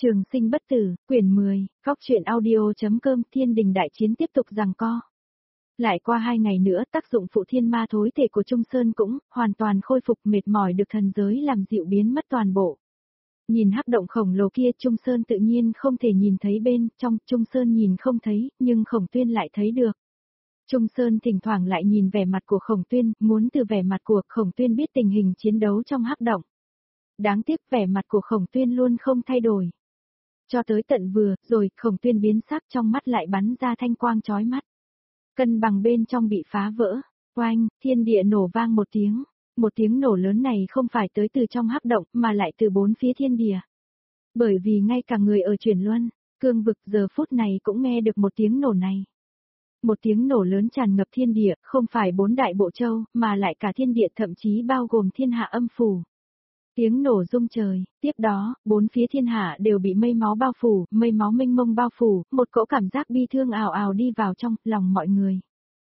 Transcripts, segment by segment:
Trường sinh bất tử, quyển 10, Góc truyện audio.com. Thiên đình đại chiến tiếp tục giằng co. Lại qua 2 ngày nữa, tác dụng phụ thiên ma thối thể của Trung Sơn cũng hoàn toàn khôi phục, mệt mỏi được thần giới làm dịu biến mất toàn bộ. Nhìn hắc động khổng lồ kia, Trung Sơn tự nhiên không thể nhìn thấy bên trong, Trung Sơn nhìn không thấy, nhưng Khổng Tuyên lại thấy được. Trung Sơn thỉnh thoảng lại nhìn vẻ mặt của Khổng Tuyên, muốn từ vẻ mặt của Khổng Tuyên biết tình hình chiến đấu trong hắc động. Đáng tiếc vẻ mặt của Khổng Tuyên luôn không thay đổi. Cho tới tận vừa, rồi, Khổng Tuyên biến sắc, trong mắt lại bắn ra thanh quang chói mắt. Cân bằng bên trong bị phá vỡ, oanh, thiên địa nổ vang một tiếng. Một tiếng nổ lớn này không phải tới từ trong hắc động, mà lại từ bốn phía thiên địa. Bởi vì ngay cả người ở chuyển luân, cương vực giờ phút này cũng nghe được một tiếng nổ này. Một tiếng nổ lớn tràn ngập thiên địa, không phải 4 đại bộ châu, mà lại cả thiên địa, thậm chí bao gồm thiên hạ âm phủ. Tiếng nổ rung trời, tiếp đó, bốn phía thiên hạ đều bị mây máu bao phủ, mây máu mênh mông bao phủ, một cỗ cảm giác bi thương ào ào đi vào trong lòng mọi người.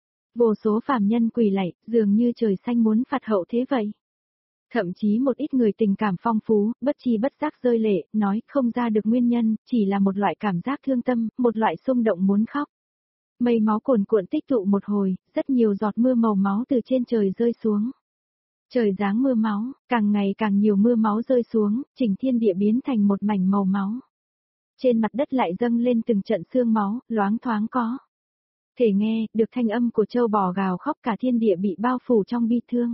Vô số phàm nhân quỳ lạy, dường như trời xanh muốn phạt hậu thế vậy. Thậm chí một ít người tình cảm phong phú, bất chi bất giác rơi lệ, nói không ra được nguyên nhân, chỉ là một loại cảm giác thương tâm, một loại xung động muốn khóc. Mây máu cuồn cuộn tích tụ một hồi, rất nhiều giọt mưa màu máu từ trên trời rơi xuống. Trời giáng mưa máu, càng ngày càng nhiều mưa máu rơi xuống, chỉnh thiên địa biến thành một mảnh màu máu. Trên mặt đất lại dâng lên từng trận sương máu, loáng thoáng có thể nghe được thanh âm của trâu bò gào khóc, cả thiên địa bị bao phủ trong bi thương.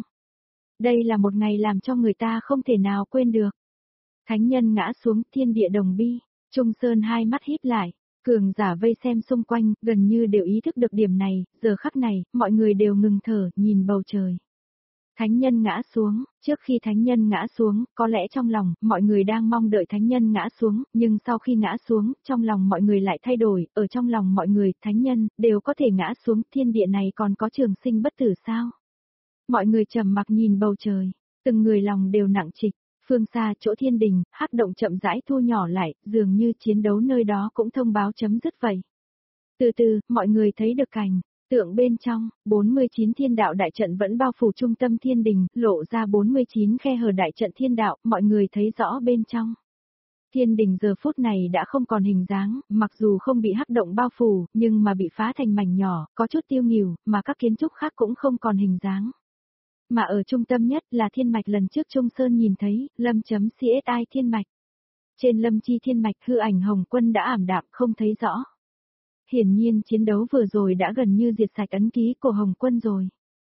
Đây là một ngày làm cho người ta không thể nào quên được. Thánh nhân ngã xuống, thiên địa đồng bi, Trung Sơn hai mắt híp lại, cường giả vây xem xung quanh, gần như đều ý thức được điểm này, giờ khắc này, mọi người đều ngừng thở, nhìn bầu trời. Thánh nhân ngã xuống, trước khi thánh nhân ngã xuống, có lẽ trong lòng, mọi người đang mong đợi thánh nhân ngã xuống, nhưng sau khi ngã xuống, trong lòng mọi người lại thay đổi, ở trong lòng mọi người, thánh nhân, đều có thể ngã xuống, thiên địa này còn có trường sinh bất tử sao? Mọi người trầm mặc nhìn bầu trời, từng người lòng đều nặng trịch, phương xa chỗ thiên đình, hắc động chậm rãi thu nhỏ lại, dường như chiến đấu nơi đó cũng thông báo chấm dứt vậy. Từ từ, mọi người thấy được cảnh tượng bên trong, 49 thiên đạo đại trận vẫn bao phủ trung tâm thiên đình, lộ ra 49 khe hở đại trận thiên đạo, mọi người thấy rõ bên trong. Thiên đình giờ phút này đã không còn hình dáng, mặc dù không bị hắc động bao phủ, nhưng mà bị phá thành mảnh nhỏ, có chút tiêu nghỉu, mà các kiến trúc khác cũng không còn hình dáng. Mà ở trung tâm nhất là thiên mạch lần trước Trung Sơn nhìn thấy, lâm.csi thiên mạch. Trên lâm chi thiên mạch hư ảnh Hồng Quân đã ảm đạm không thấy rõ. Hiển nhiên chiến đấu vừa rồi đã gần như diệt sạch ấn ký của Hồng Quân rồi.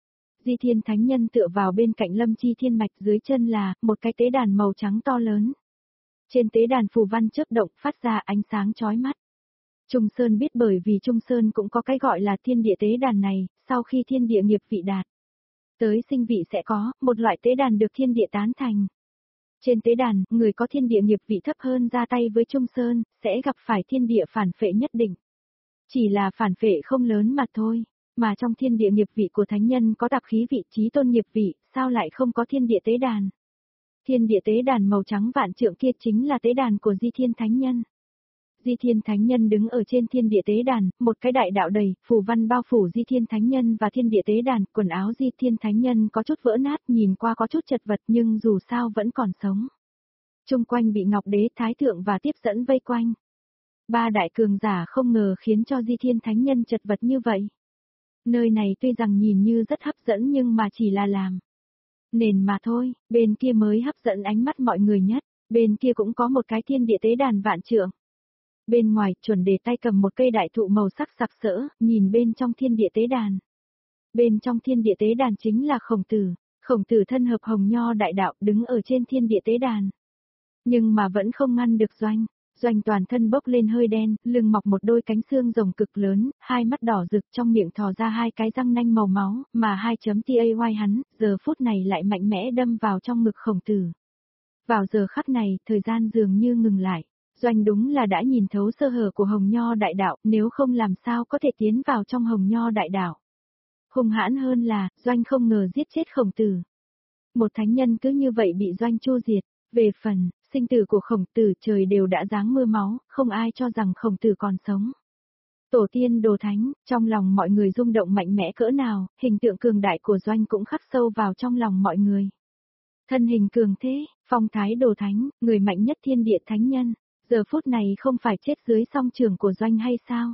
Di Thiên Thánh Nhân tựa vào bên cạnh lâm chi thiên mạch, dưới chân là một cái tế đàn màu trắng to lớn. Trên tế đàn phù văn chớp động phát ra ánh sáng chói mắt. Trung Sơn biết bởi vì Trung Sơn cũng có cái gọi là thiên địa tế đàn này, sau khi thiên địa nghiệp vị đạt tới sinh vị sẽ có một loại tế đàn được thiên địa tán thành. Trên tế đàn, người có thiên địa nghiệp vị thấp hơn ra tay với Trung Sơn, sẽ gặp phải thiên địa phản phệ nhất định. Chỉ là phản phệ không lớn mà thôi, mà trong thiên địa nghiệp vị của thánh nhân có tạp khí vị trí tôn nghiệp vị, sao lại không có thiên địa tế đàn? Thiên địa tế đàn màu trắng vạn trượng kia chính là tế đàn của Di Thiên Thánh Nhân. Di Thiên Thánh Nhân đứng ở trên thiên địa tế đàn, một cái đại đạo đầy, phù văn bao phủ Di Thiên Thánh Nhân và thiên địa tế đàn, quần áo Di Thiên Thánh Nhân có chút vỡ nát, nhìn qua có chút chật vật nhưng dù sao vẫn còn sống. Trung quanh bị Ngọc Đế, Thái Thượng và tiếp dẫn vây quanh. 3 đại cường giả không ngờ khiến cho Di Thiên Thánh Nhân chật vật như vậy. Nơi này tuy rằng nhìn như rất hấp dẫn nhưng mà chỉ là làm nền mà thôi, bên kia mới hấp dẫn ánh mắt mọi người nhất, bên kia cũng có một cái thiên địa tế đàn vạn trượng. Bên ngoài, chuẩn đề tay cầm một cây đại thụ màu sắc sặc sỡ, nhìn bên trong thiên địa tế đàn. Bên trong thiên địa tế đàn chính là Khổng Tử thân hợp hồng nho đại đạo đứng ở trên thiên địa tế đàn. Nhưng mà vẫn không ngăn được Doanh toàn thân bốc lên hơi đen, lưng mọc một đôi cánh xương rồng cực lớn, hai mắt đỏ rực, trong miệng thò ra 2 cái răng nanh màu máu, mà 2.tay hắn, giờ phút này lại mạnh mẽ đâm vào trong ngực Khổng Tử. Vào giờ khắc này, thời gian dường như ngừng lại. Doanh đúng là đã nhìn thấu sơ hở của hồng nho đại đạo, nếu không làm sao có thể tiến vào trong hồng nho đại đạo. Hung hãn hơn là, Doanh không ngờ giết chết Khổng Tử. Một thánh nhân cứ như vậy bị Doanh chu diệt. Về phần sinh tử của Khổng Tử, trời đều đã giáng mưa máu, không ai cho rằng Khổng Tử còn sống. Tổ tiên đồ thánh, trong lòng mọi người rung động mạnh mẽ cỡ nào, hình tượng cường đại của Doanh cũng khắc sâu vào trong lòng mọi người. Thân hình cường thế, phong thái đồ thánh, người mạnh nhất thiên địa thánh nhân, Giờ phút này không phải chết dưới song trường của Doanh hay sao?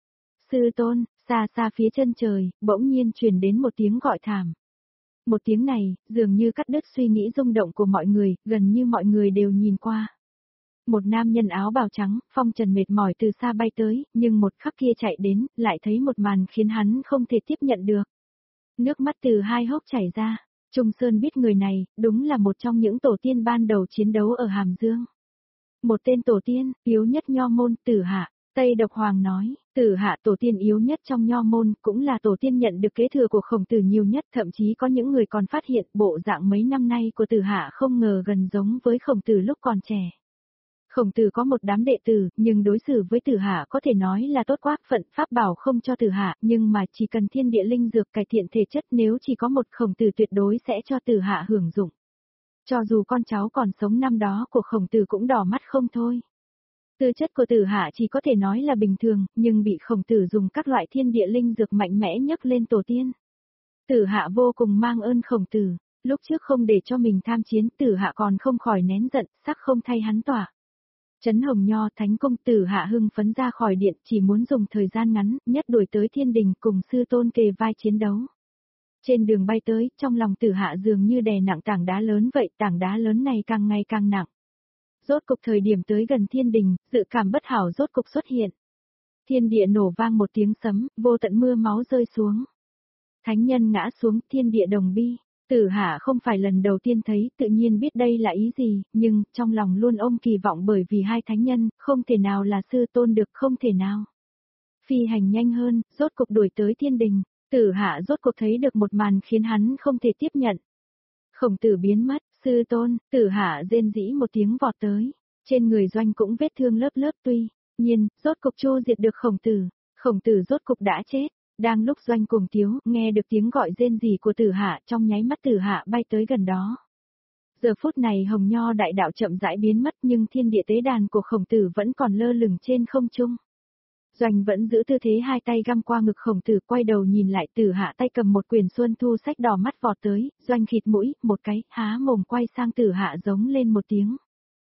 Sư tôn, xa xa phía chân trời, bỗng nhiên truyền đến một tiếng gọi thảm. Một tiếng này, dường như cắt đứt suy nghĩ rung động của mọi người, gần như mọi người đều nhìn qua. Một nam nhân áo bào trắng, phong trần mệt mỏi từ xa bay tới, nhưng một khắc kia chạy đến, lại thấy một màn khiến hắn không thể tiếp nhận được. Nước mắt từ hai hốc chảy ra, Trung Sơn biết người này, đúng là một trong những tổ tiên ban đầu chiến đấu ở Hàm Dương. Một tên tổ tiên, yếu nhất nho môn, Tử Hạ. Tây Độc Hoàng nói, Tử Hạ tổ tiên yếu nhất trong nho môn, cũng là tổ tiên nhận được kế thừa của Khổng Tử nhiều nhất, thậm chí có những người còn phát hiện bộ dạng mấy năm nay của Tử Hạ không ngờ gần giống với Khổng Tử lúc còn trẻ. Khổng Tử có một đám đệ tử, nhưng đối xử với Tử Hạ có thể nói là tốt quá, phận pháp bảo không cho Tử Hạ, nhưng mà chỉ cần thiên địa linh dược cải thiện thể chất, nếu chỉ có một Khổng Tử tuyệt đối sẽ cho Tử Hạ hưởng dụng. Cho dù con cháu còn sống năm đó của Khổng Tử cũng đỏ mắt không thôi. Tư chất của Tử Hạ chỉ có thể nói là bình thường, nhưng bị Khổng Tử dùng các loại thiên địa linh dược mạnh mẽ nhấc lên tổ tiên. Tử Hạ vô cùng mang ơn Khổng Tử, lúc trước không để cho mình tham chiến, Tử Hạ còn không khỏi nén giận, sắc không thay hắn tỏa. Trấn Hồng Nho Thánh Công, Tử Hạ hưng phấn ra khỏi điện, chỉ muốn dùng thời gian ngắn nhất đuổi tới thiên đình cùng sư tôn kề vai chiến đấu. Trên đường bay tới, trong lòng Tử Hạ dường như đè nặng tảng đá lớn vậy, tảng đá lớn này càng ngày càng nặng. Rốt cục thời điểm tới gần thiên đình, dự cảm bất hảo rốt cục xuất hiện. Thiên địa nổ vang một tiếng sấm, vô tận mưa máu rơi xuống. Thánh nhân ngã xuống, thiên địa đồng bi. Tử Hạ không phải lần đầu tiên thấy, tự nhiên biết đây là ý gì, nhưng trong lòng luôn ôm kỳ vọng bởi vì hai thánh nhân, không thể nào là sư tôn được, không thể nào. Phi hành nhanh hơn, rốt cục đuổi tới thiên đình, Tử Hạ rốt cục thấy được một màn khiến hắn không thể tiếp nhận. Khổng Tử biến mất, sư tôn, Tử Hạ rên rỉ một tiếng vọt tới, trên người Doanh cũng vết thương lớp lớp tuy nhiên, rốt cục chu diệt được Khổng Tử rốt cục đã chết. Đang lúc Doanh cùng Tiếu nghe được tiếng gọi rên rỉ của Tử Hạ, trong nháy mắt Tử Hạ bay tới gần đó. Giờ phút này Hồng Nho đại đạo chậm rãi biến mất, nhưng thiên địa tế đàn của Khổng Tử vẫn còn lơ lửng trên không trung. Doanh vẫn giữ tư thế hai tay găm qua ngực Khổng Tử, quay đầu nhìn lại, Tử Hạ tay cầm một quyển Xuân Thu sách đỏ mắt vọt tới, Doanh khịt mũi, một cái, há mồm quay sang Tử Hạ giống lên một tiếng.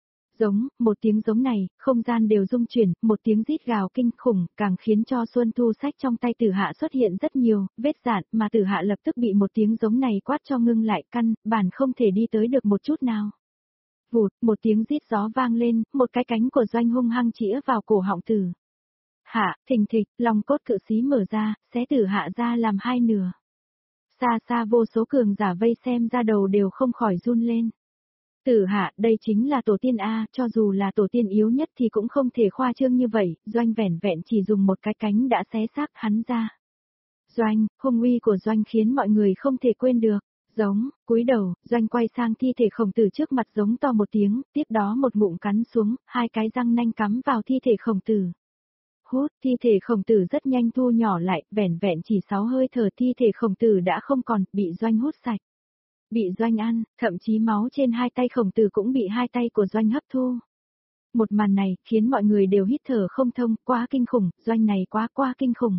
Một tiếng giống này, không gian đều rung chuyển, một tiếng rít gào kinh khủng, càng khiến cho Xuân Thu sách trong tay Tử Hạ xuất hiện rất nhiều vết rạn, mà Tử Hạ lập tức bị một tiếng giống này quát cho ngưng lại, căn bản không thể đi tới được một chút nào. Vụt, một tiếng rít gió vang lên, một cái cánh của Doanh hung hăng chĩa vào cổ họng Tử Hạ, thình thịch, lòng cốt cự xí mở ra, xé Tử Hạ ra làm hai nửa. Xa xa vô số cường giả vây xem ra đầu đều không khỏi run lên. Tử Hạ, đây chính là tổ tiên A, cho dù là tổ tiên yếu nhất thì cũng không thể khoa trương như vậy, Doanh vẻn vẹn chỉ dùng một cái cánh đã xé xác hắn ra. Doanh, hung uy của Doanh khiến mọi người không thể quên được. Cúi đầu, Doanh quay sang thi thể Khổng Tử trước mặt giống to một tiếng, tiếp đó một ngụm cắn xuống, hai cái răng nanh cắm vào thi thể Khổng Tử. Hút, thi thể Khổng Tử rất nhanh thu nhỏ lại, vẻn vẹn chỉ 6 hơi thở thi thể Khổng Tử đã không còn, bị Doanh hút sạch. Bị Doanh ăn, thậm chí máu trên hai tay Khổng Tử cũng bị hai tay của Doanh hấp thu. Một màn này, khiến mọi người đều hít thở không thông, quá kinh khủng, Doanh này quá kinh khủng.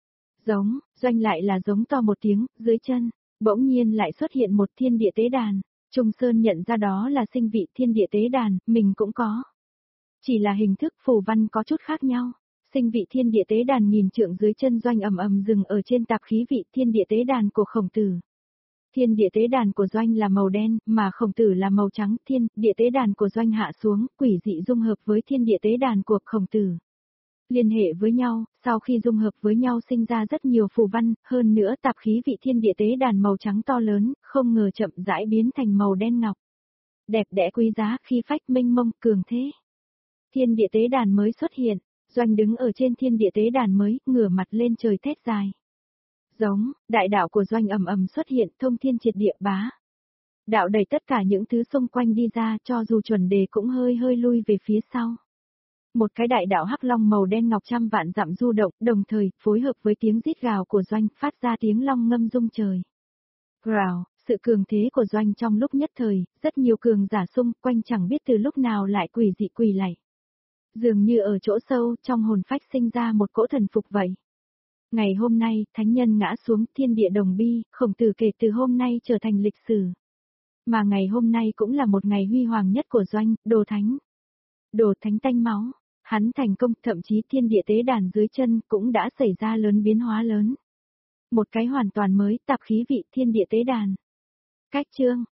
Doanh lại là giống to một tiếng, dưới chân, bỗng nhiên lại xuất hiện một thiên địa tế đàn. Trung Sơn nhận ra đó là sinh vị thiên địa tế đàn, mình cũng có. Chỉ là hình thức phù văn có chút khác nhau. Sinh vị thiên địa tế đàn nghìn trượng dưới chân Doanh ầm ầm dừng ở trên tạp khí vị thiên địa tế đàn của Khổng Tử. Thiên địa tế đàn của Doanh là màu đen, mà Khổng Tử là màu trắng, thiên địa tế đàn của Doanh hạ xuống, quỷ dị dung hợp với thiên địa tế đàn của Khổng Tử. Liên hệ với nhau, sau khi dung hợp với nhau sinh ra rất nhiều phù văn, hơn nữa tạp khí vị thiên địa tế đàn màu trắng to lớn, không ngờ chậm rãi biến thành màu đen ngọc. Đẹp đẽ quý giá, khí phách mênh mông, cường thế. Thiên địa tế đàn mới xuất hiện, Doanh đứng ở trên thiên địa tế đàn mới, ngửa mặt lên trời thét dài. Đại đạo của Doanh ầm ầm xuất hiện, thông thiên triệt địa bá. Đạo đẩy tất cả những thứ xung quanh đi ra, cho dù chuẩn đề cũng hơi lui về phía sau. Một cái đại đạo hắc long màu đen ngọc trăm vạn dặm du động, đồng thời, phối hợp với tiếng rít gào của Doanh, phát ra tiếng long ngâm rung trời. Rào, sự cường thế của Doanh trong lúc nhất thời, rất nhiều cường giả xung quanh chẳng biết từ lúc nào lại quỷ dị quỳ lạy. Dường như ở chỗ sâu, trong hồn phách sinh ra một cỗ thần phục vậy. Ngày hôm nay, thánh nhân ngã xuống, thiên địa đồng bi, Khổng Tử kể từ hôm nay trở thành lịch sử. Mà ngày hôm nay cũng là một ngày huy hoàng nhất của Doanh, đồ thánh. Đồ thánh tanh máu, hắn thành công, thậm chí thiên địa tế đàn dưới chân cũng đã xảy ra lớn biến hóa lớn. Một cái hoàn toàn mới, tạp khí vị thiên địa tế đàn. Cách chương